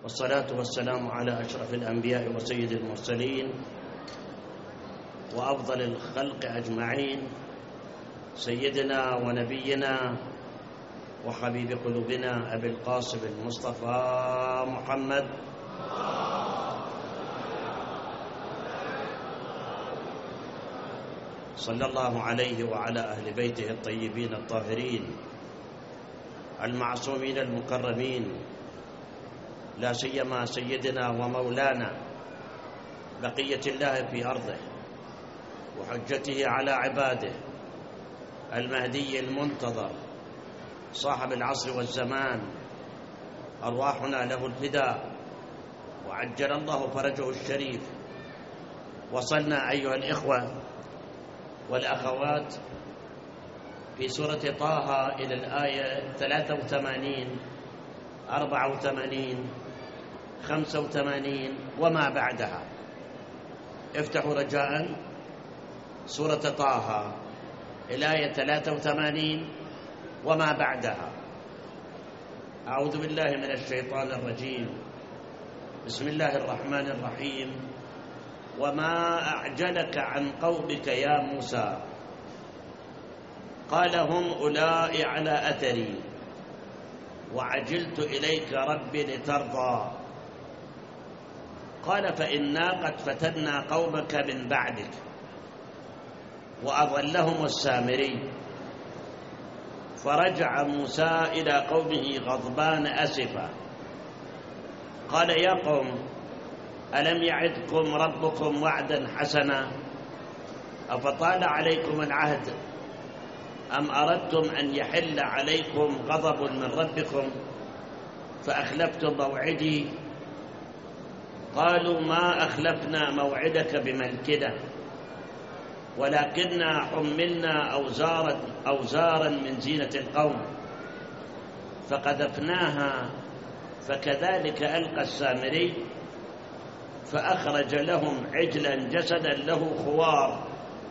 والصلاة والسلام على أشرف الأنبياء وسيد المرسلين وأفضل الخلق أجمعين، سيدنا ونبينا وحبيب قلوبنا أبي القاسم المصطفى محمد صلى الله عليه وعلى أهل بيته الطيبين الطاهرين المعصومين المكرمين، لا سيما سيدنا ومولانا بقية الله في أرضه وحجته على عباده المهدي المنتظر صاحب العصر والزمان، أرواحنا له الفداء وعجل الله فرجه الشريف. وصلنا أيها الإخوة والأخوات في سورة طه إلى الآية 83 84 85 وما بعدها. افتحوا رجاء سورة طه الآية 83 وما بعدها. أعوذ بالله من الشيطان الرجيم. بسم الله الرحمن الرحيم. وما أعجلك عن قومك يا موسى؟ قال هم أولئك على أثري وعجلت إليك رب لترضى. قال فإنا قد فتنا قومك من بعدك وأضلهم السامري. فرجع موسى إلى قومه غضبان أسفا قال يا قوم ألم يعدكم ربكم وعدا حسنا أفطال عليكم العهد أم أردتم أن يحل عليكم غضب من ربكم فأخلفتم موعدي؟ قالوا ما أخلفنا موعدك بملكنا ولكننا حملنا أوزارا من زينة القوم فقذفناها فكذلك ألقى السامري فأخرج لهم عجلا جسدا له خوار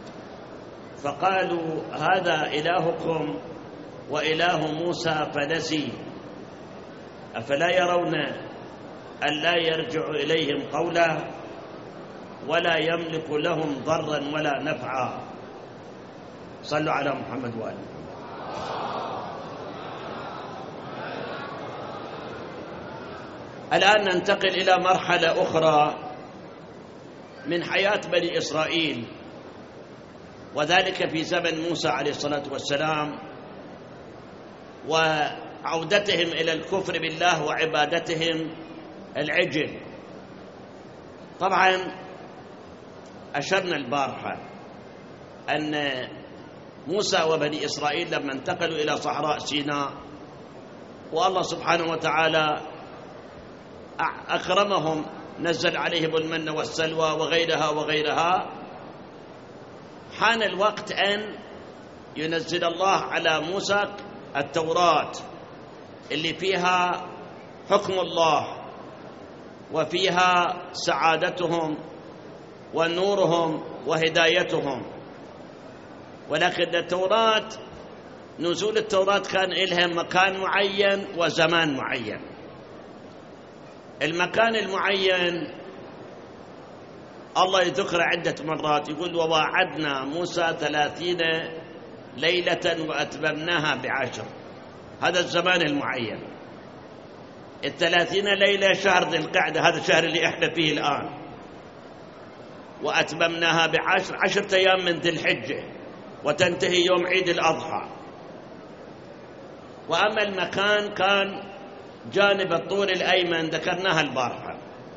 فقالوا هذا إلهكم وإله موسى فنسي أفلا يرون ألا يرجع إليهم قولا ولا يملك لهم ضرا ولا نفعا. صلوا على محمد وآله. الآن ننتقل إلى مرحلة أخرى من حياة بني إسرائيل، وذلك في زمن موسى عليه الصلاة والسلام وعودتهم إلى الكفر بالله وعبادتهم العجل. طبعا أشرنا البارحة أن موسى وبني إسرائيل لما انتقلوا إلى صحراء سيناء والله سبحانه وتعالى أكرمهم، نزل عليهم المن والسلوى وغيرها، حان الوقت أن ينزل الله على موسى التوراة اللي فيها حكم الله وفيها سعادتهم ونورهم وهدايتهم. ولكن التوراة، نزول التوراة كان لهم مكان معين وزمان معين. المكان المعين الله يذكر عدة مرات، يقول وواعدنا موسى 30 ليلة وأتممناها ب10. هذا الزمان المعين. 30 ليلة شهر ذي القعدة، هذا الشهر اللي احنا فيه الآن، وأتممناها ب10، 10 أيام من ذي الحجة وتنتهي يوم عيد الأضحى. وأما المكان كان جانب الطور الأيمن، ذكرناها البارحة،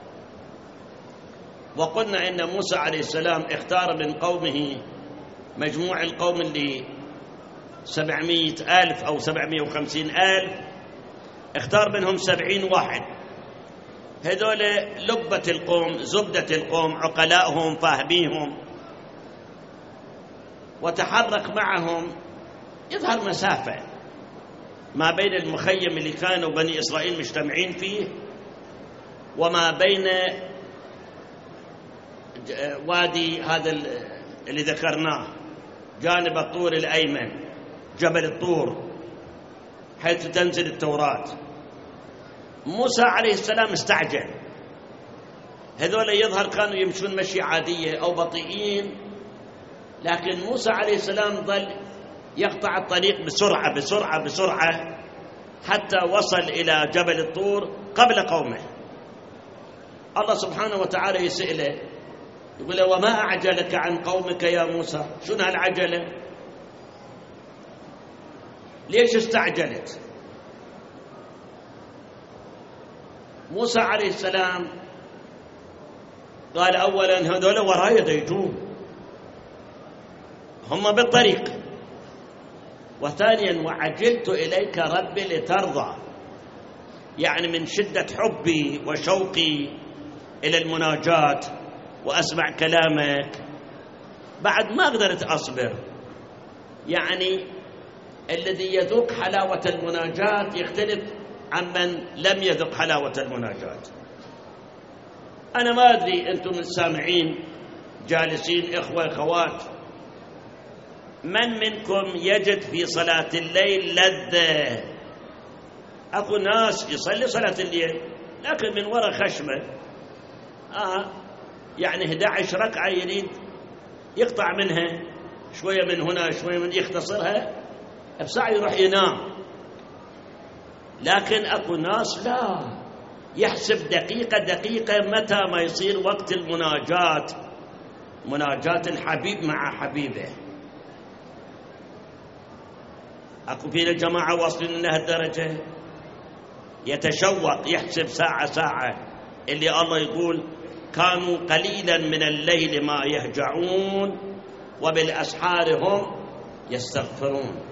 وقلنا إن موسى عليه السلام اختار من قومه مجموع القوم اللي 700,000 أو 750,000، اختار منهم 70 واحد. هذول لبة القوم، زبدة القوم، عقلاءهم، فاهميهم، وتحرك معهم. يظهر مسافة ما بين المخيم اللي كانوا بني إسرائيل مجتمعين فيه وما بين وادي هذا اللي ذكرناه جانب الطور الأيمن، جبل الطور، حيث تنزل التوراة. موسى عليه السلام استعجل، هذول يظهر كانوا يمشون مشي عادية أو بطيئين، لكن موسى عليه السلام ظل يقطع الطريق بسرعة بسرعة بسرعة حتى وصل إلى جبل الطور قبل قومه. الله سبحانه وتعالى يسأله يقول له: وما أعجلك عن قومك يا موسى؟ شنو هالعجلة؟ ليش استعجلت؟ موسى عليه السلام قال: أولا هذول وراي يجون، هم بالطريق، وثانيا وعجلت إليك ربي لترضى، يعني من شدة حبي وشوقي إلى المناجاة وأسمع كلامك بعد ما قدرت أصبر. يعني الذي يذوق حلاوة المناجاة يختلف عمن لم يذق حلاوة المناجاة. أنا ما أدري أنتم السامعين جالسين إخوة أخوات، من منكم يجد في صلاة الليل لذة؟ أكو ناس يصلي صلاة الليل لكن من وراء خشمة، يعني 11 ركعة يريد يقطع منها شوية من هنا شوية من يختصرها بساعة يروح ينام. لكن أكو ناس لا، يحسب دقيقة دقيقة متى ما يصير وقت المناجاة، مناجاة الحبيب مع حبيبه. أكو فينا جماعة واصلين لها الدرجة يتشوق يحسب ساعة ساعة، اللي الله يقول: كانوا قليلا من الليل ما يهجعون وبالأسحار هم يستغفرون.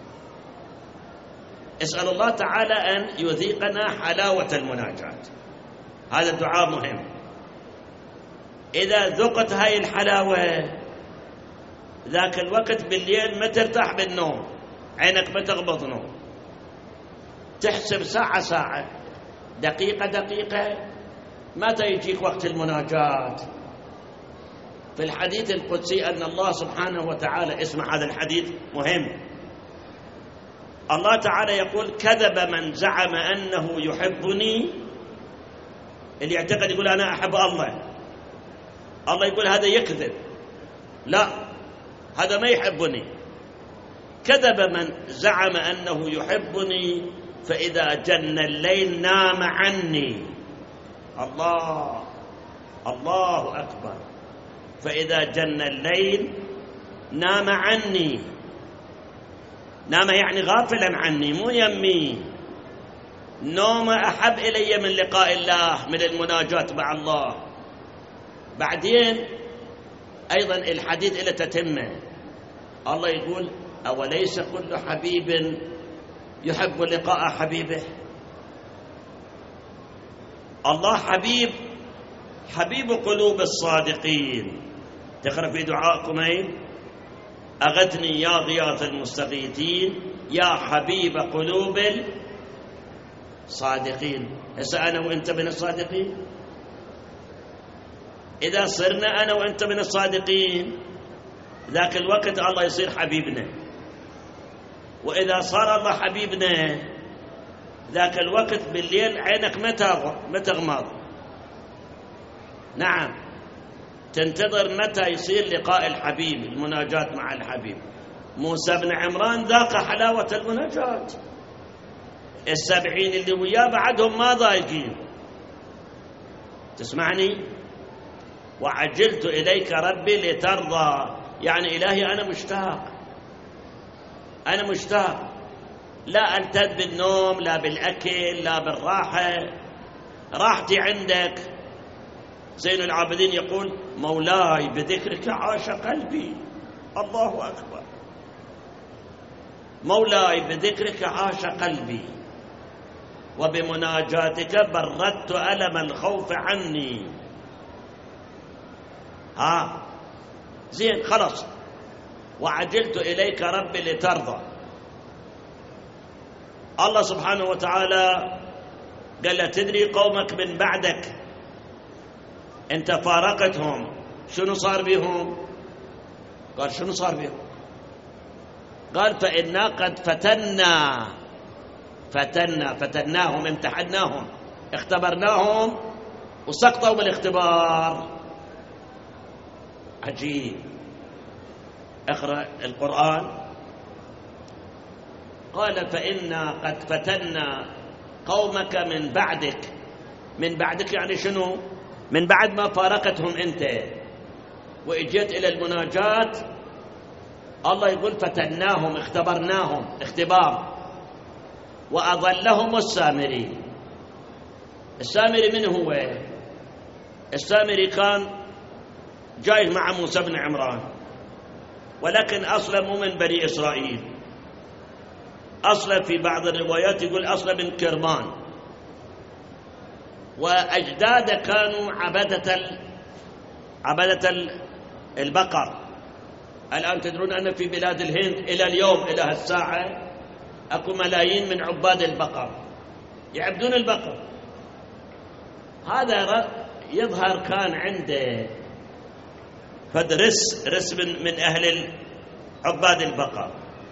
اسأل الله تعالى أن يذيقنا حلاوة المناجاة، هذا الدعاء مهم. إذا ذقت هاي الحلاوة ذاك الوقت بالليل ما ترتاح بالنوم، عينك ما تغبط نوم، تحسب ساعة ساعة دقيقة دقيقة متى يجيك وقت المناجاة. في الحديث القدسي أن الله سبحانه وتعالى، اسمع هذا الحديث مهم، الله تعالى يقول: كذب من زعم أنه يحبني. اللي يعتقد يقول أنا أحب الله، الله يقول هذا يكذب، لا، هذا ما يحبني. كذب من زعم أنه يحبني فإذا جن الليل نام عني. الله الله أكبر. فإذا جن الليل نام عني، نام يعني غافلا عني مو يمي. نوم أحب إلي من لقاء الله، من المناجاة مع الله. بعدين أيضا الحديث إلى تتمه، الله يقول: أوليس كل حبيب يحب لقاء حبيبه؟ الله حبيب، حبيب قلوب الصادقين. تقرأ في دعائكم أين: أغثني يا غياث المستغيثين يا حبيب قلوب الصادقين. هسه أنا وأنت من الصادقين؟ إذا صرنا أنا وأنت من الصادقين ذاك الوقت الله يصير حبيبنا، وإذا صار الله حبيبنا ذاك الوقت بالليل عينك ما تغمض، نعم، تنتظر متى يصير لقاء الحبيب، المناجاة مع الحبيب. موسى بن عمران ذاق حلاوة المناجاة، 70 اللي وياه بعدهم ما ضايقين. تسمعني؟ وعجلت إليك ربي لترضى، يعني إلهي أنا مشتاق، أنا مشتاق، لا ألتذ بالنوم لا بالأكل لا بالراحة، راحتي عندك. زين العابدين يقول: مولاي بذكرك عاش قلبي. الله أكبر. مولاي بذكرك عاش قلبي وبمناجاتك بردت ألم الخوف عني. زين خلاص. وعجلت إليك ربي لترضى. الله سبحانه وتعالى قال له: تدري قومك من بعدك أنت فارقتهم شنو صار بهم؟ قال: شنو صار بهم؟ قال: فإنا قد فتناهم، امتحناهم اختبرناهم وسقطوا بالاختبار. عجيب. اقرأ القرآن. قال فإنا قد فتنا قومك من بعدك. من بعدك يعني شنو؟ من بعد ما فارقتهم أنت وإجيت إلى المناجاة، الله يقول فتناهم، اختبرناهم اختبار. وأضلهم السامري. السامري من هو؟ السامري كان جاي مع موسى بن عمران، ولكن أصلا مو من بني إسرائيل، أصلا في بعض الروايات يقول أصلا من كرمان، وأجداده كانوا عبدة البقر. الآن تدرون أن في بلاد الهند إلى اليوم إلى هالساعة أكو ملايين من عباد البقر يعبدون البقر. هذا يظهر كان عنده رس من أهل عباد البقر.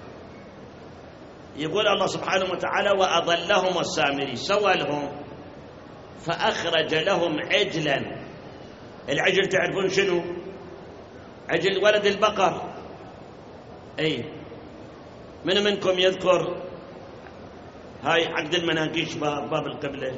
يقول الله سبحانه وتعالى وأضلهم السامري، سوى لهم فأخرج لهم عجلا. العجل تعرفون شنو؟ عجل ولد البقر. أي من منكم يذكر هاي عقد المناقيش باب القبلة؟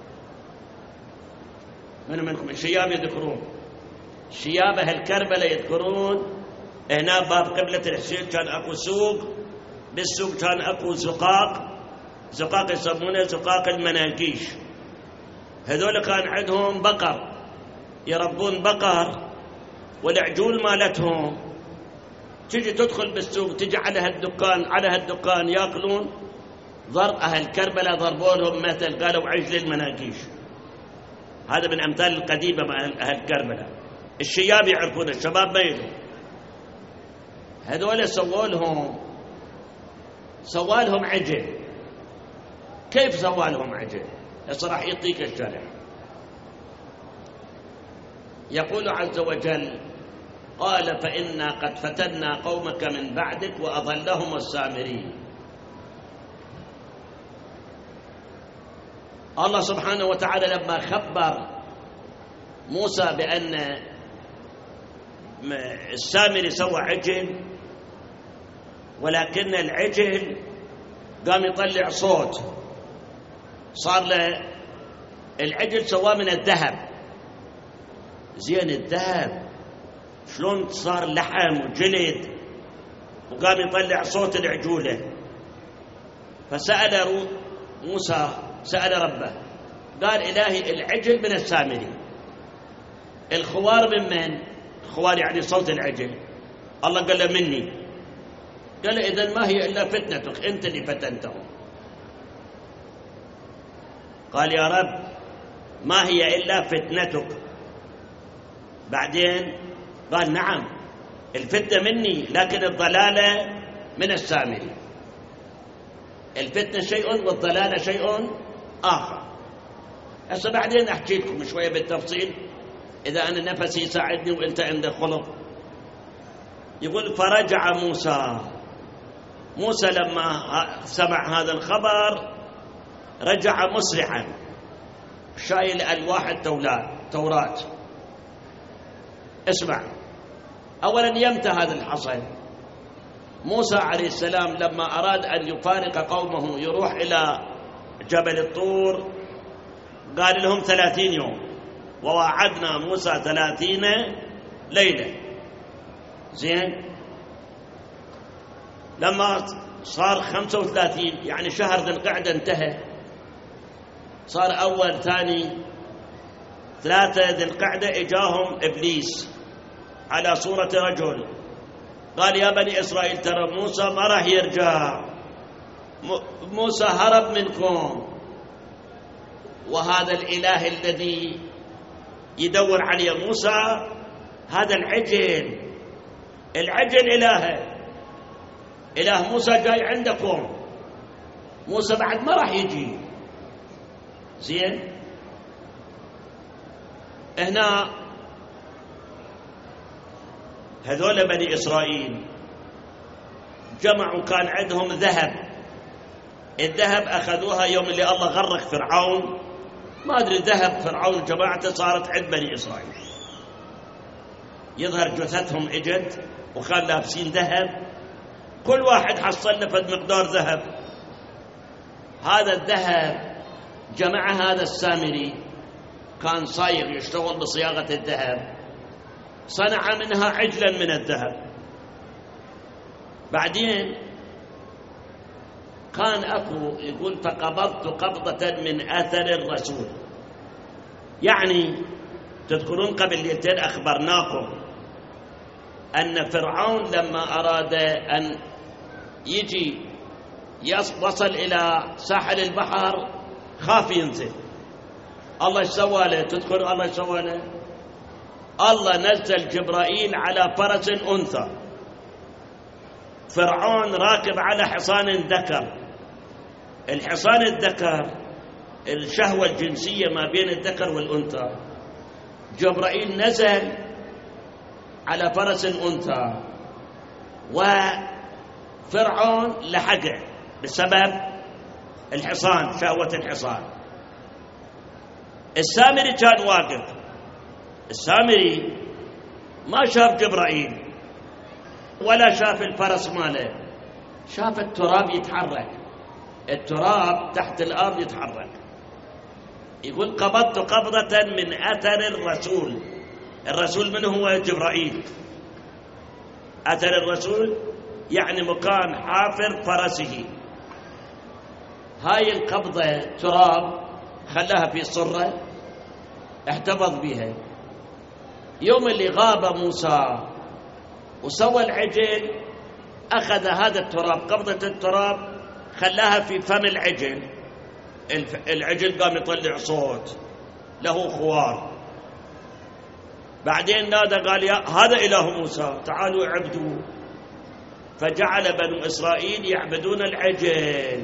من منكم الشياب يذكرون؟ الشياب أهل كربلة يذكرون هنا باب قبلة الحسين كان أكو سوق، بالسوق كان أكو زقاق يسمونه زقاق المناقيش. هذول كان عندهم بقر، يربون بقر، والعجول مالتهم تجي تدخل بالسوق، تجي على هالدكان ياكلون. أهل كربلة ضربوا لهم مثل، قالوا عجل المناقيش. هذا من أمثال القديمة مع أهل كربلة. الشياب يعرفون، الشباب ما يدرون. هذول سووا لهم عجل. كيف سووا لهم عجل؟ راح يعطيك الشرح. يقول عز وجل قال فإنا قد فتنا قومك من بعدك وأضلهم السامري. الله سبحانه وتعالى لما خبر موسى بأن السامري سوى عجل، ولكن العجل قام يطلع صوت، صار له العجل سواه من الذهب. زين الذهب شلون صار لحم وجلد وقام يطلع صوت العجولة؟ فسأل موسى، سأل ربه، قال إلهي العجل من السامري، الخوار من؟ الخوار يعني صوت العجل. الله قال له مني. قال له إذن ما هي إلا فتنتك، أنت اللي فتنتهم. قال يا رب ما هي إلا فتنتك. بعدين قال نعم الفتنة مني، لكن الضلالة من السامري. الفتنة شيء والضلالة شيء آخر. هسه بعدين أحكي لكم شوية بالتفصيل إذا أنا نفسي يساعدني وإنت عندك خلق. يقول فرجع موسى لما سمع هذا الخبر رجع مسرعا شايل ألواح التوراة. اسمع، أولا يمتى هذا الحصل؟ موسى عليه السلام لما أراد أن يفارق قومه يروح إلى جبل الطور قال لهم 30 يوم، ووعدنا موسى 30 ليلة. زين، لما صار 35 يعني شهر ذي القعدة انتهى، صار أول ثاني 3 ذي القعدة إجاهم إبليس على صورة رجل، قال يا بني إسرائيل ترى موسى ما راح يرجع، موسى هرب منكم، وهذا الإله الذي يدور عليه موسى هذا العجل إله موسى جاي عندكم، موسى بعد ما راح يجي. زين، هنا هذول بني إسرائيل جمعوا، كان عندهم ذهب، الذهب أخذوها يوم اللي الله غرق فرعون ما أدري ذهب فرعون جماعته صارت عند بني إسرائيل، يظهر جثثهم إجد وكان لابسين ذهب، كل واحد حصل له فد مقدار ذهب. هذا الذهب جمع هذا السامري، كان صايغ يشتغل بصياغة الذهب، صنع منها عجلا من الذهب. بعدين كان أكو يقول فقبضت قبضة من أثر الرسول، يعني تذكرون قبل ليلتين أخبرناكم أن فرعون لما أراد أن يجي وصل إلى ساحل البحر خاف ينزل. الله ايش سوى له؟ تذكر الله ايش سوى له؟ الله نزل جبرائيل على فرس أنثى، فرعون راكب على حصان ذكر. الحصان الذكر الشهوة الجنسية ما بين الذكر والأنثى، جبرائيل نزل على فرس أنثى وفرعون لحقه بسبب الحصان، شهوة الحصان. السامري كان واقف، السامري ما شاف جبرائيل ولا شاف الفرس ماله، شاف التراب يتحرك، التراب تحت الأرض يتحرك. يقول قبضت قبضة من أثر الرسول. الرسول من هو؟ جبرائيل. أثر الرسول يعني مكان حافر فرسه. هاي القبضة تراب خلاها في صرة احتفظ بها. يوم اللي غاب موسى وسوى العجل أخذ هذا التراب، قبضة التراب خلاها في فم العجل. العجل قام يطلع صوت له خوار. بعدين نادى قال يا هذا إله موسى تعالوا اعبدوه، فجعل بنو إسرائيل يعبدون العجل.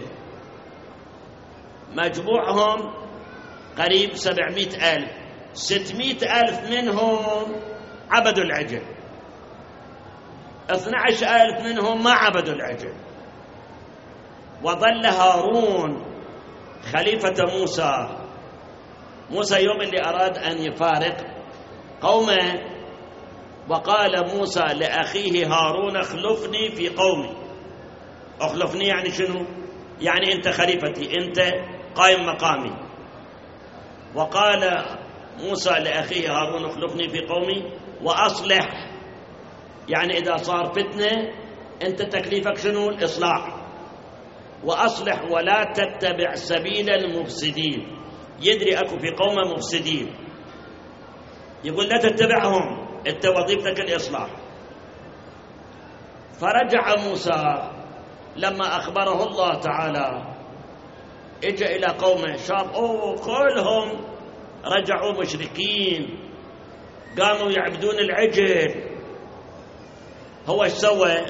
مجموعهم قريب 700,000، 600,000 منهم عبدوا العجل، 12,000 منهم ما عبدوا العجل. وظل هارون خليفة موسى يوم اللي أراد أن يفارق قومه وقال موسى لأخيه هارون اخلفني في قومي. اخلفني يعني شنو؟ يعني أنت خليفتي، أنت قائم مقامي. وقال موسى لأخيه هارون اخلفني في قومي وأصلح، يعني إذا صار فتنة أنت تكليفك شنو؟ الإصلاح. وأصلح ولا تتبع سبيل المفسدين. يدري أكو في قوم مفسدين، يقول لا تتبعهم، أنت وظيفتك الإصلاح. فرجع موسى لما أخبره الله تعالى، اجى إلى قومه شاف كلهم رجعوا مشركين، قاموا يعبدون العجل. هو ايش سوى؟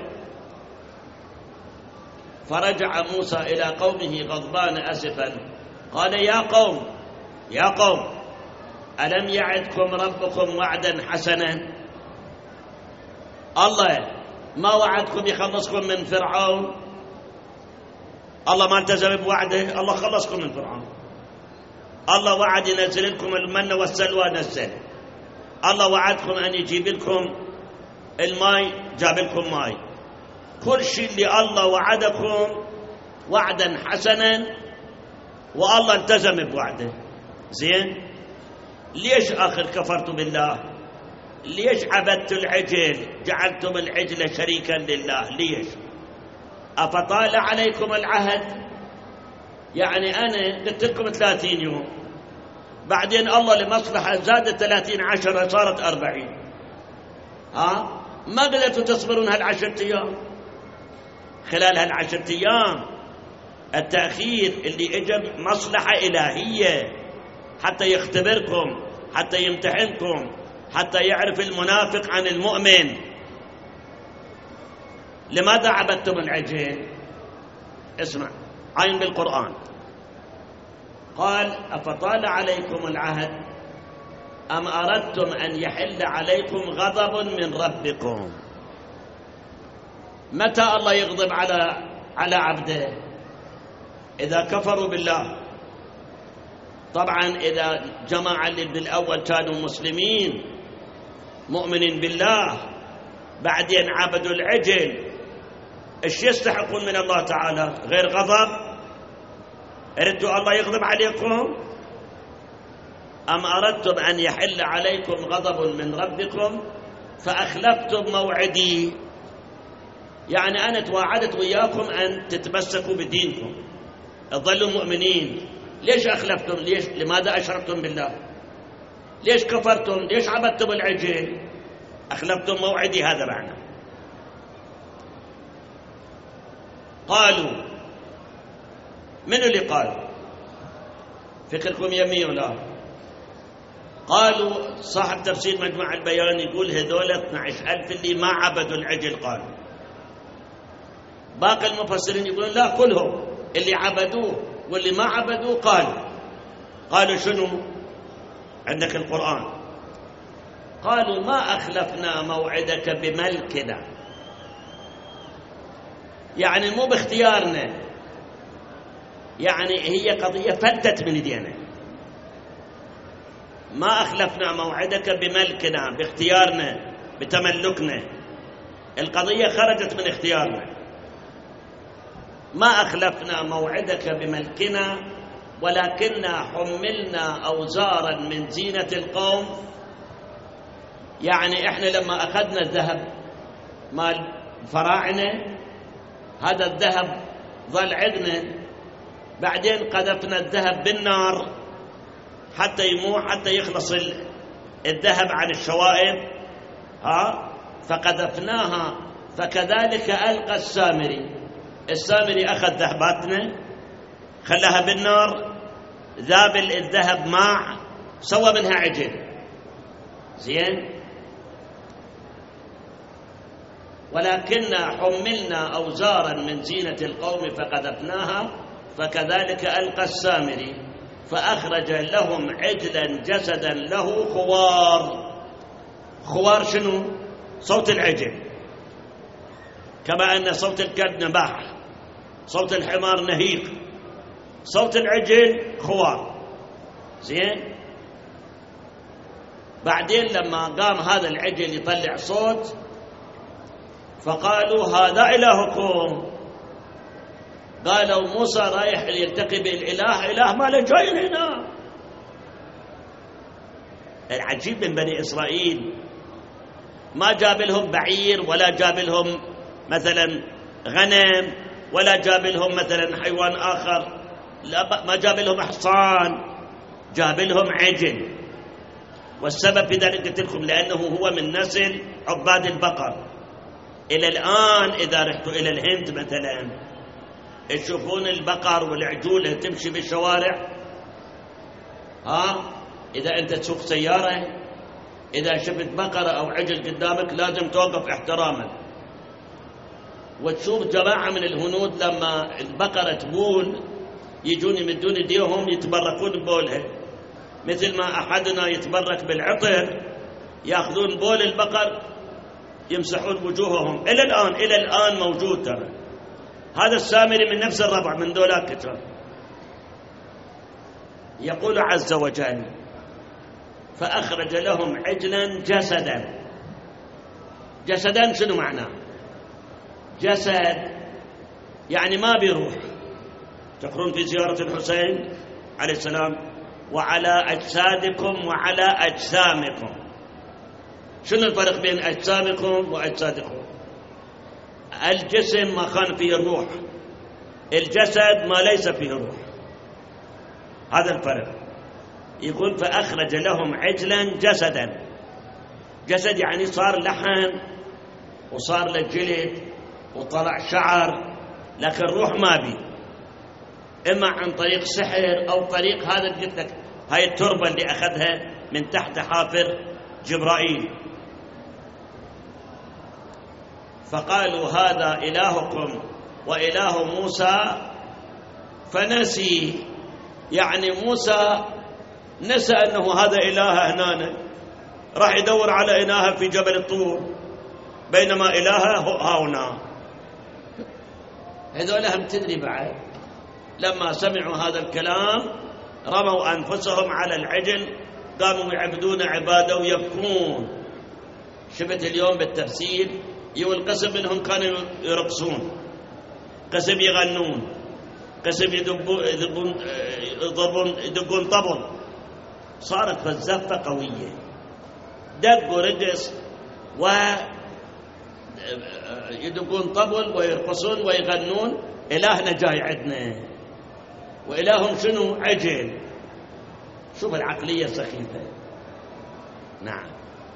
فرجع موسى إلى قومه غضبان أسفا قال يا قوم ألم يعدكم ربكم وعدا حسنا؟ الله ما وعدكم يخلصكم من فرعون؟ الله ما التزم بوعده، الله خلصكم من فرعون. الله وعد ينزل لكم المن والسلوى، نزل. الله وعدكم أن يجيب لكم الماء، جاب لكم ماء. كل شيء اللي الله وعدكم وعدا حسنا والله التزم بوعده. زين، ليش آخر كفرتم بالله؟ ليش عبدتوا العجل؟ جعلتم العجل شريكا لله، ليش؟ أفطال عليكم العهد؟ يعني أنا قلت لكم 30 يوم، بعدين الله لمصلحة زادت 30 10 صارت 40. ما قدرتوا تصبرون هال10 أيام؟ خلال هال10 أيام التأخير اللي اجى مصلحة إلهية حتى يختبركم، حتى يمتحنكم، حتى يعرف المنافق عن المؤمن. لماذا عبدتم العجل؟ اسمع، عين بالقرآن. قال أفطال عليكم العهد أم أردتم أن يحل عليكم غضب من ربكم؟ متى الله يغضب على عبده؟ إذا كفروا بالله. طبعا إذا جماعة اللي بالأول كانوا مسلمين مؤمنين بالله بعدين عبدوا العجل، إيش يستحقون من الله تعالى غير غضب؟ أردتوا الله يغضب عليكم؟ أم أردتم أن يحل عليكم غضب من ربكم فأخلفتم موعدي؟ يعني أنا تواعدت وياكم أن تتمسكوا بدينكم تظلوا مؤمنين، ليش أخلفتم؟ ليش؟ لماذا أشركتم بالله؟ ليش كفرتم؟ ليش عبدتم العجل؟ أخلفتم موعدي، هذا معنى. قالوا، من اللي قالوا؟ فكركم يمي ولا؟ قالوا صاحب تفسير مجمع البيان يقول هذول 12,000 اللي ما عبدوا العجل قالوا. باقي المفسرين يقولون لا، كلهم اللي عبدوه واللي ما عبدوه قالوا شنو؟ عندك القرآن قالوا ما أخلفنا موعدك بملكنا، يعني مو باختيارنا، يعني هي قضية فلتت من ايدينا. ما أخلفنا موعدك بملكنا، باختيارنا بتملكنا، القضية خرجت من اختيارنا. ما أخلفنا موعدك بملكنا ولكننا حملنا أوزارا من زينة القوم. يعني إحنا لما أخذنا الذهب مال فراعنة، هذا الذهب ظل عندنا، بعدين قذفنا الذهب بالنار حتى يموت، حتى يخلص الذهب عن الشوائب، فقذفناها. فكذلك ألقى السامري أخذ ذهباتنا خلاها بالنار، ذاب الذهب ماع، سوى منها عجل. زين، ولكننا حملنا أوزارا من زينة القوم فقذفناها، فكذلك ألقى السامري فأخرج لهم عجلا جسدا له خوار شنو؟ صوت العجل، كما أن صوت الكلب نباح، صوت الحمار نهيق، صوت العجل خوار. زين، بعدين لما قام هذا العجل يطلع صوت فقالوا هذا إلهكم. قالوا موسى رايح يلتقي بالإله، إله ما له جاي هنا. العجيب من بني إسرائيل ما جاب لهم بعير، ولا جاب لهم مثلا غنم، ولا جاب لهم مثلا حيوان آخر، لا، ما جاب لهم حصان، جاب لهم عجل. والسبب في ذلك قلت لكم لأنه هو من نسل عباد البقر. إلى الآن إذا رحتوا إلى الهند مثلا تشوفون البقر والعجول تمشي بالشوارع، إذا أنت تسوق سيارة إذا شفت بقرة أو عجل قدامك لازم توقف احتراما. وتشوف جماعة من الهنود لما البقرة تبول يجون يمدون ايديهم يتبركون ببولها، مثل ما أحدنا يتبرك بالعطر، يأخذون بول البقر يمسحون وجوههم. إلى الآن موجود ترى. هذا السامري من نفس الربع من ذولاك كتاب. يقول عز وجل فأخرج لهم عجلا جسدا شنو معناه؟ جسد يعني ما بيروح. تقرون في زيارة الحسين عليه السلام وعلى أجسادكم وعلى أجسامكم. شنو الفرق بين أجسامكم وأجسادكم؟ الجسم ما كان فيه الروح، الجسد ما ليس فيه روح، هذا الفرق. يقول فأخرج لهم عجلا جسد يعني صار لحم وصار له جلد وطلع شعر، لكن روح ما بي، إما عن طريق سحر أو طريق هذا قلت لك هاي التربة اللي أخذها من تحت حافر جبرائيل. فقالوا هذا إلهكم وإله موسى فنسي، يعني موسى نسى أنه هذا إله هنا، راح يدور على إله في جبل الطور بينما إله هنا. هذول هم تدري بعد لما سمعوا هذا الكلام رموا أنفسهم على العجل، قاموا يعبدون عبادة ويبكون. شفت اليوم بالتفسير يقول قسم منهم كانوا يرقصون، قسم يغنون، قسم يدقون طبل. صارت فلسفة قوية، دق ورقص ويدقون طبل ويرقصون ويغنون. إلهنا جاي عندنا، وإلههم شنو؟ عجل. شوف العقلية سخيفة. نعم.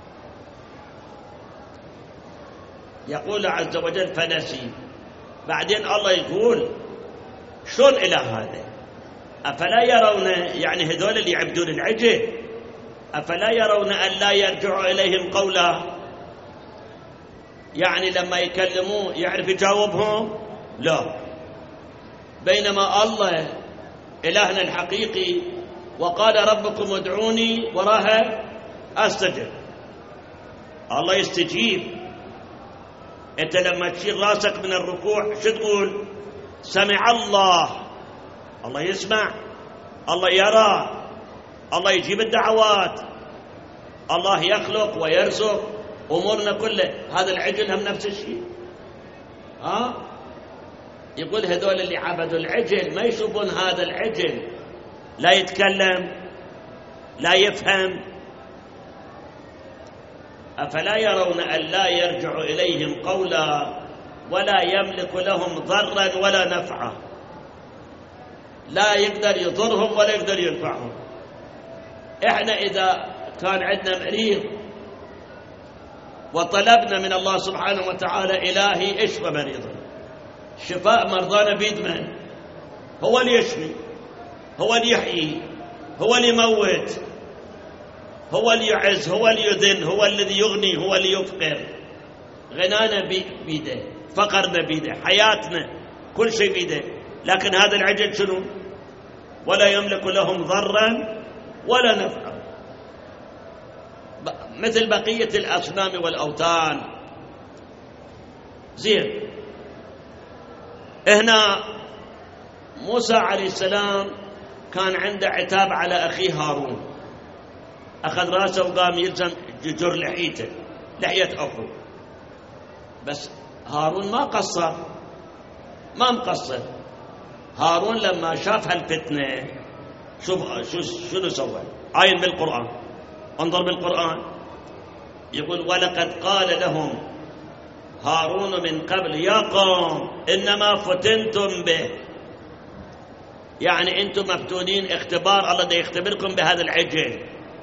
يقول عز وجل فنسي. بعدين الله يقول شلون إله هذا؟ أفلا يرون، يعني هذول اللي يعبدون العجل، أفلا يرون أن لا يرجع إليهم قولا؟ يعني لما يكلموه يعرف يجاوبهم؟ لا. بينما الله إلهنا الحقيقي وقال ربكم ادعوني وراها أستجب. الله يستجيب. أنت لما تشيل راسك من الركوع شو تقول؟ سمع الله. الله يسمع، الله يرى، الله يجيب الدعوات، الله يخلق ويرزق أمورنا كلها. هذا العجل هم نفس الشيء. يقول هذول اللي عبدوا العجل ما يشوفون هذا العجل لا يتكلم لا يفهم. أفلا يرون أن لا يرجع إليهم قولا ولا يملك لهم ضرا ولا نفعا. لا يقدر يضرهم ولا يقدر ينفعهم. إحنا إذا كان عندنا مريض وطلبنا من الله سبحانه وتعالى إلهي اشفى مريضنا، شفاء مرضانا بيد من؟ هو اللي يشفي، هو اللي يحيي، هو اللي يموت، هو اللي يعز، هو اللي يذل، هو الذي يغني، هو اللي يفقر. غنانا بيده، فقرنا بيده، حياتنا كل شيء بيده. لكن هذا العجل شنو؟ ولا يملك لهم ضرا ولا نفعا، مثل بقية الأصنام والأوثان. زين. هنا موسى عليه السلام كان عنده عتاب على أخيه هارون، أخذ راسه وقام يلزم جر لحيته، لحية أخوه. بس هارون ما قصر، ما مقصر. هارون لما شاف هالفتنة شوف شنو سوى. عاين بالقرآن، انظر بالقرآن. يقول ولقد قال لهم هارون من قبل يا قوم إنما فتنتم به. يعني أنتم مفتونين اختبار، الله دا يختبركم بهذا العجل.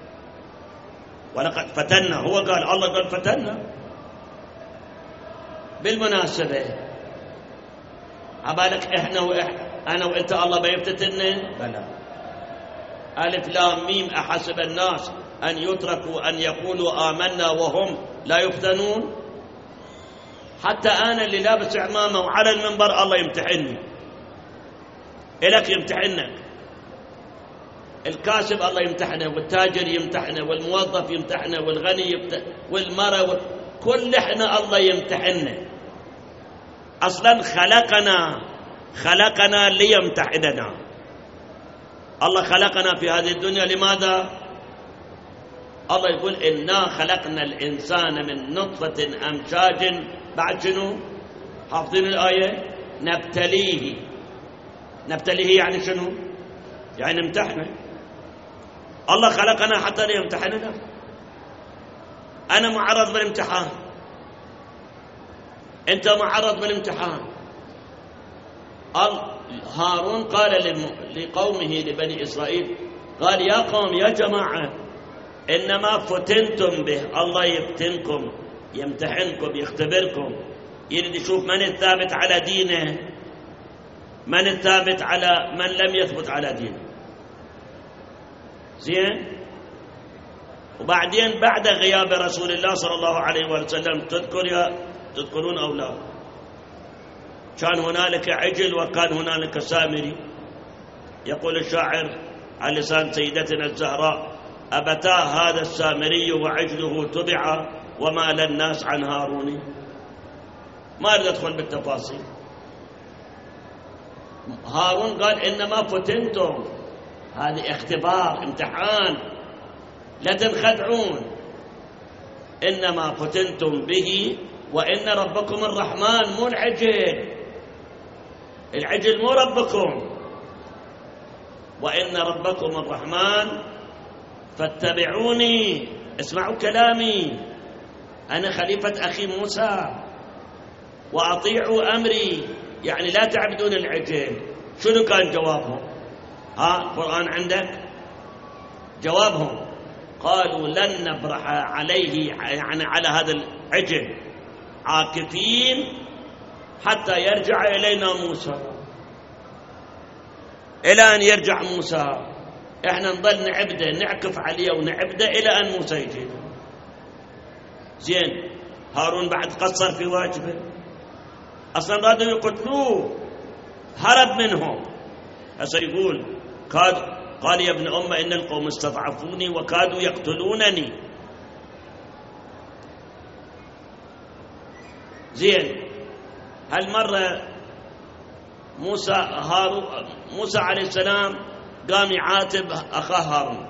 ولقد فتنا، هو قال، الله قال فتنا. بالمناسبة عبالك أنا وإنت الله بيفتتنا؟ بلى. ألف لام ميم أحسب الناس أن يتركوا أن يقولوا آمنا وهم لا يفتنون. حتى أنا اللي لابس عمامة وعلى المنبر الله يمتحنني، إلك يمتحنك. الكاسب الله يمتحنه، والتاجر يمتحنه، والموظف يمتحنه، والغني والمرأة، كل إحنا الله يمتحننا. أصلا خلقنا ليمتحننا. الله خلقنا في هذه الدنيا لماذا؟ الله يقول إنا خلقنا الإنسان من نطفة أمشاج، بعد شنو؟ حافظين الآية؟ نبتليه يعني شنو؟ يعني نمتحنه. الله خلقنا حتى ليمتحننا. أنا معرض بالامتحان، أنت معرض بالامتحان. هارون قال لقومه لبني إسرائيل، قال يا قوم يا جماعة إنما فتنتم به. الله يفتنكم، يمتحنكم، يختبركم، يريد يشوف من الثابت على دينه، من الثابت على من لم يثبت على دينه. زين. وبعدين بعد غياب رسول الله صلى الله عليه وسلم تذكرون أو لا؟ كان هنالك عجل وكان هنالك سامري. يقول الشاعر على لسان سيدتنا الزهراء: أبتا هذا السامري وعجله تبع وما للناس عن هارون. ما أريد أدخل بالتفاصيل. هارون قال إنما فتنتم، هذه اختبار، امتحان، لا تنخدعون. إنما فتنتم به وإن ربكم الرحمن، مو العجل. العجل مو ربكم. وإن ربكم الرحمن فاتبعوني، اسمعوا كلامي، أنا خليفة أخي موسى، وأطيعوا أمري، يعني لا تعبدون العجل. شنو كان جوابهم؟ القرآن عندك جوابهم، قالوا لن نبرح عليه، يعني على هذا العجل، عاكفين حتى يرجع إلينا موسى. إلى أن يرجع موسى إحنا نظل نعبده، نعكف عليه ونعبده إلى أن موسى يجي. زين، هارون بعد قصر في واجبه، أصلا رادوا يقتلوه، هرب منهم. هسه يقول قال يا ابن أمة إن القوم استضعفوني وكادوا يقتلونني. زين، هالمرة موسى عليه السلام قام يعاتب أخاه هارون،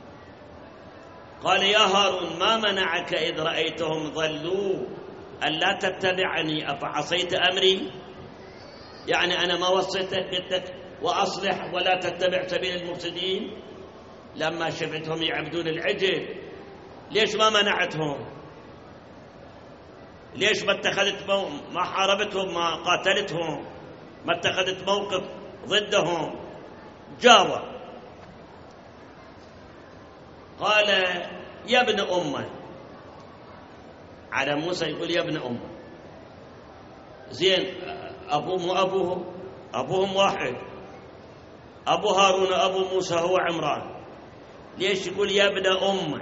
قال يا هارون ما منعك إذ رأيتهم ضلوا ألا تتبعني أفعصيت أمري؟ يعني أنا ما وصيتك قلت لك وأصلح ولا تتبع سبيل المفسدين؟ لما شفتهم يعبدون العجل ليش ما منعتهم؟ ليش ما اتخذت ما حاربتهم، ما قاتلتهم، ما اتخذت موقف ضدهم؟ جاوب، قال يا ابن أمة، على موسى يقول يا ابن أمة. زين، أبوهم أبوهم واحد، أبو هارون أبو موسى هو عمران، ليش يقول يا ابن أمة؟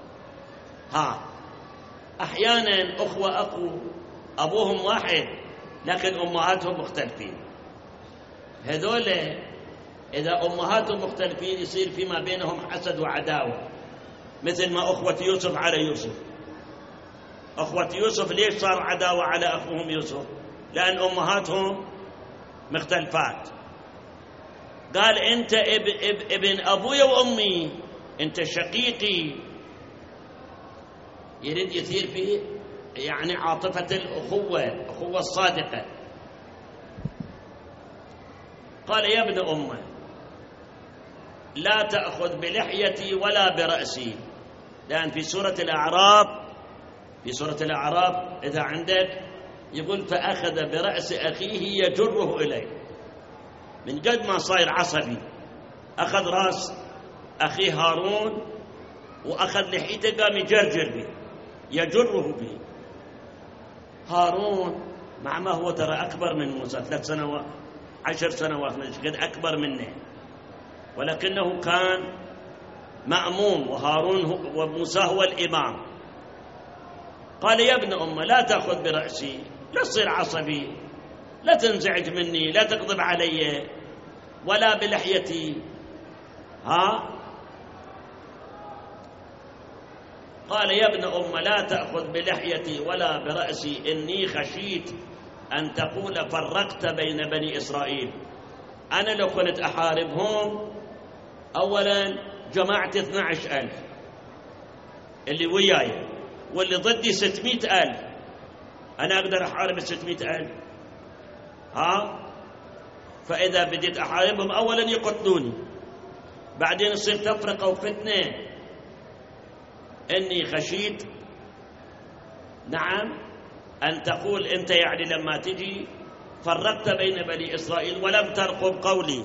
أحيانا أخوة أبوهم واحد لكن أمهاتهم مختلفين. هذول إذا أمهاتهم مختلفين يصير فيما بينهم حسد وعداوة، مثل ما أخوة يوسف على يوسف. أخوة يوسف ليش صار عداوة على أخوهم يوسف؟ لأن أمهاتهم مختلفات. قال أنت ابن أبوي وأمي، أنت شقيقي. يريد يثير فيه يعني عاطفة الأخوة الصادقة. قال يا ابن أمة لا تأخذ بلحيتي ولا برأسي، لأن في سورة الأعراف إذا عندك يقول فأخذ برأس أخيه يجره إليه، من قد ما صاير عصبي أخذ رأس أخيه هارون وأخذ لحيته قام يجرجر به، يجره به. هارون مع ما هو ترى أكبر من موسى 3 سنوات 10 سنوات قد أكبر منه، ولكنه كان مأموم، وهارون وموسى هو الإمام. قال يا ابن أمة لا تأخذ برأسي، لا تصير عصبي، لا تنزعج مني، لا تغضب علي، ولا بلحيتي. قال يا ابن أمة لا تأخذ بلحيتي ولا برأسي إني خشيت أن تقول فرقت بين بني إسرائيل. أنا لو كنت أحاربهم أولا جمعت 12,000 اللي وياي، واللي ضدي 600,000، أنا أقدر أحارب 600,000؟ فإذا بديت أحاربهم أولا يقتلوني، بعدين يصير تفرقة وفتنة. إني خشيت، نعم، أن تقول أنت يعني لما تجي فرقت بين بني إسرائيل ولم ترقب قولي.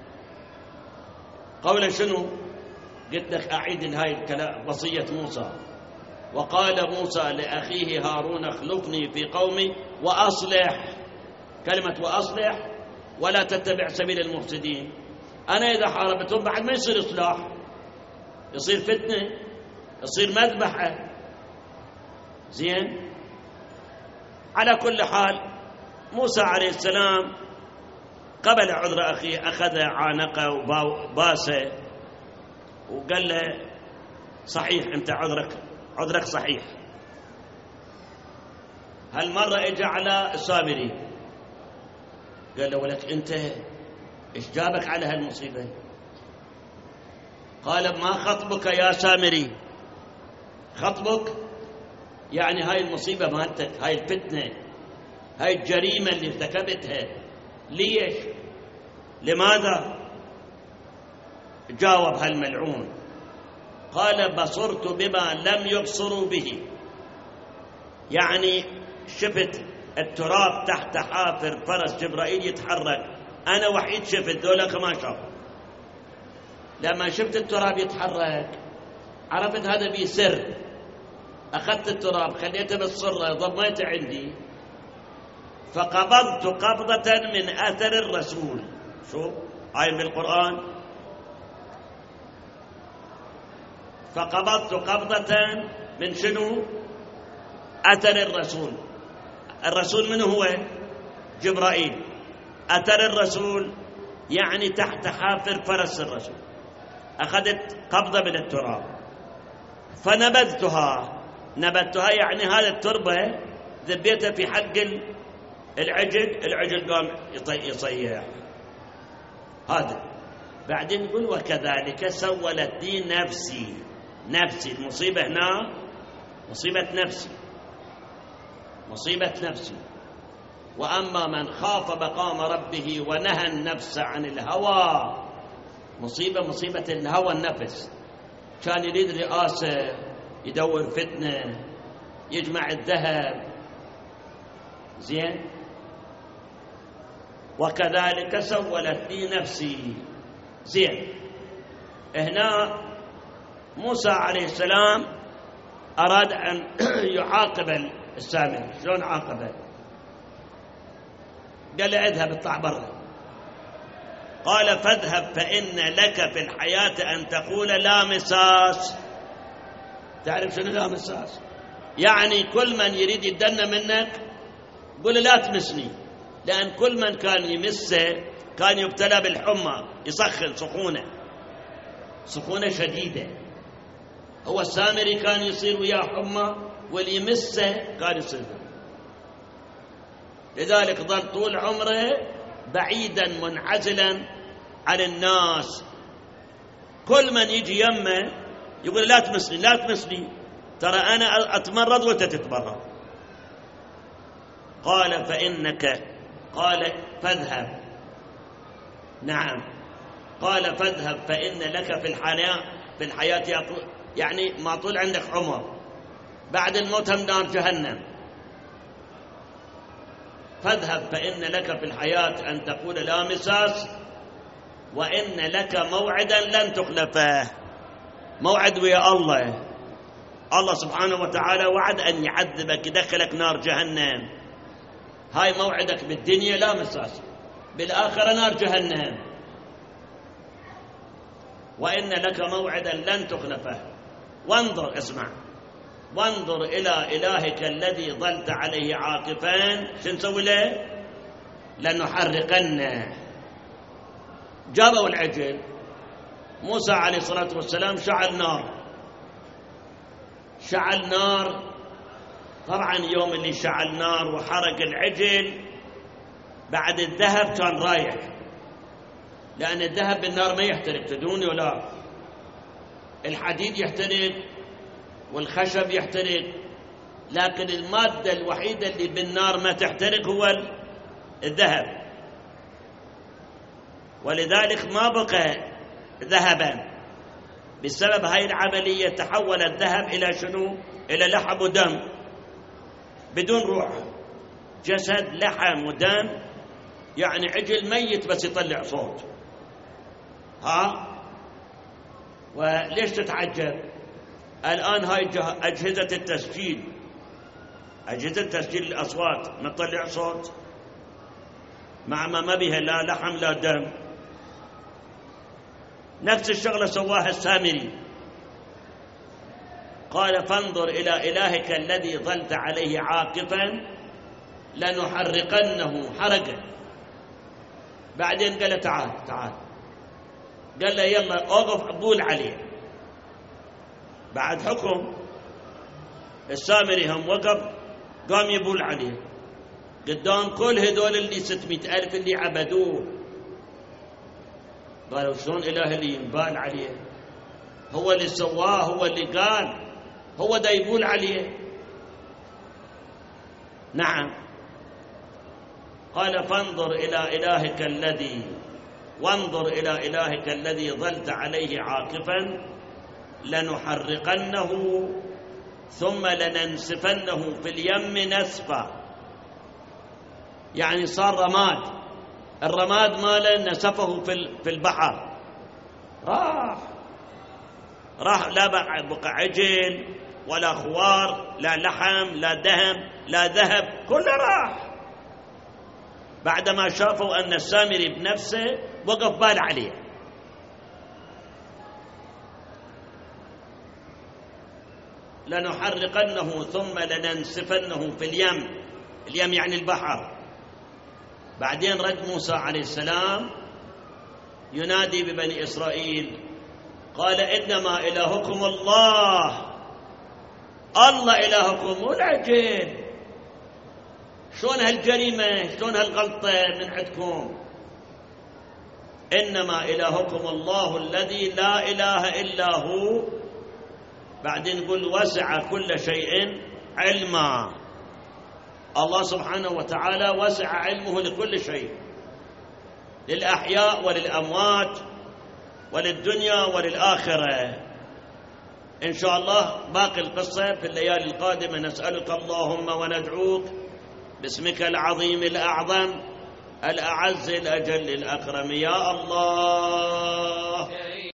قولا شنو؟ قلت لك أعيد هاي الكلام، وصية موسى. وقال موسى لأخيه هارون اخلفني في قومي وأصلح، كلمة وأصلح، ولا تتبع سبيل المفسدين. أنا إذا حاربتهم بعد ما يصير إصلاح، يصير فتنة، يصير مذبحة. زين، على كل حال موسى عليه السلام قبل عذر أخيه، أخذ عانقه وباسه وقال له صحيح أنت عذرك صحيح. هالمرة اجى على السامري قال له ولك أنت إيش جابك على هالمصيبة؟ قال ما خطبك يا سامري؟ خطبك يعني هاي المصيبة مالتك، هاي الفتنة، هاي الجريمة اللي ارتكبتها، ليش؟ لماذا؟ جاوب هالملعون قال بصرت بما لم يبصروا به، يعني شفت التراب تحت حافر فرس جبرائيل يتحرك، أنا وحيد شفت، دولك ما شافوا. لما شفت التراب يتحرك عرفت هذا بيه سر، أخذت التراب خليته بالصرة ضميته عندي، فقبضت قبضة من أثر الرسول. شوف آية بالقرآن، فقبضت قبضة من شنو؟ أثر الرسول. الرسول من هو؟ جبرائيل. أثر الرسول يعني تحت حافر فرس الرسول. أخذت قبضة من التراب فنبذتها. نبذتها يعني هذا التربة ذبيتها في حق العجل قام يصيح. هذا بعدين يقول وكذلك سولت لي نفسي. نفسي المصيبة هنا مصيبة نفسي، مصيبة نفسي. وأما من خاف مقام ربه ونهى النفس عن الهوى، مصيبة الهوى النفس. كان يريد رئاسة، يدور فتنة، يجمع الذهب، زين. وكذلك سولت لي نفسي، زين. هنا موسى عليه السلام أراد أن يعاقب السامري. شلون عاقبه؟ قال له اذهب اطلع برا. قال فاذهب فإن لك في الحياة أن تقول لا مساس. تعرف شنو لا مساس؟ يعني كل من يريد يدنا منك قل لا تمسني، لأن كل من كان يمسه كان يبتلى بالحمى، يسخن سخونة شديدة. هو السامري كان يصير وياه حمى، واللي يمسه كان يصير. لذلك ظل طول عمره بعيدا منعزلا عن الناس. كل من يجي يمه يقول لا تمسني لا تمسني، ترى أنا أتمرض وأنت تتمرض. قال فإنك، قال فاذهب، نعم، قال فاذهب فإن لك في الحياة يعني ما طول عندك عمر، بعد الموت هم نار جهنم. فاذهب فإن لك في الحياة أن تقول لا مساس، وإن لك موعدا لن تخلفه. موعد ويا الله. الله سبحانه وتعالى وعد أن يعذبك يدخلك نار جهنم. هاي موعدك بالدنيا لا مساس، بالآخرة نار جهنم. وإن لك موعدا لن تخلفه. وانظر، اسمع، وانظر إلى إلهك الذي ظلت عليه عاكفا. شو نسوي له؟ لنحرقنه. جابوا العجل، موسى عليه الصلاة والسلام شعل نار. طبعا يوم اللي شعل نار وحرق العجل بعد الذهب كان رايح، لأن الذهب بالنار ما يحترق، تدروني ولا؟ الحديد يحترق والخشب يحترق، لكن المادة الوحيدة اللي بالنار ما تحترق هو الذهب. ولذلك ما بقى ذهبا. بسبب هاي العملية تحول الذهب إلى شنو؟ إلى لحم ودم بدون روح، جسد لحم ودم، يعني عجل ميت بس يطلع صوت. وليش تتعجب؟ الآن هاي أجهزة التسجيل، أجهزة تسجيل الأصوات ما تطلع صوت، مع ما بها لا لحم لا دم. نفس الشغلة سواها السامري. قال فانظر إلى إلهك الذي ظلت عليه عاكفا لنحرقنه حرقا. بعدين قال تعال، قال له يلا أوقف بول عليه. بعد حكم السامري هم وقف، قام يبول عليه قدام كل هذول اللي 600,000 اللي عبدوه. قالوا شلون إله اللي ينبال عليه؟ هو اللي سواه، هو اللي قال، هو دا يقول عليه. نعم. قال فانظر إلى إلهك الذي وانظر إلى إلهك الذي ظلت عليه عاكفا لنحرقنه ثم لننسفنه في اليم نسفا. يعني صار رماد، الرماد ماله نسفه في البحر، راح لا بقى عجل ولا خوار، لا لحم لا دهم لا ذهب، كله راح. بعدما شافوا أن السامري بنفسه وقف بال عليه. لنحرقنه ثم لننسفنه في اليم، اليم يعني البحر. بعدين رد موسى عليه السلام ينادي ببني إسرائيل، قال إنما إلهكم الله، الله إلهكم مو العجل. شلون هالجريمة، شلون هالغلطة من عندكم؟ إنما إلهكم الله الذي لا إله إلا هو. بعدين يقول وسع كل شيء علما. الله سبحانه وتعالى وسع علمه لكل شيء، للأحياء وللأموات وللدنيا وللآخرة. إن شاء الله باقي القصة في الليالي القادمة. نسألك اللهم وندعوك باسمك العظيم الأعظم الأعز الأجل الأكرم، يا الله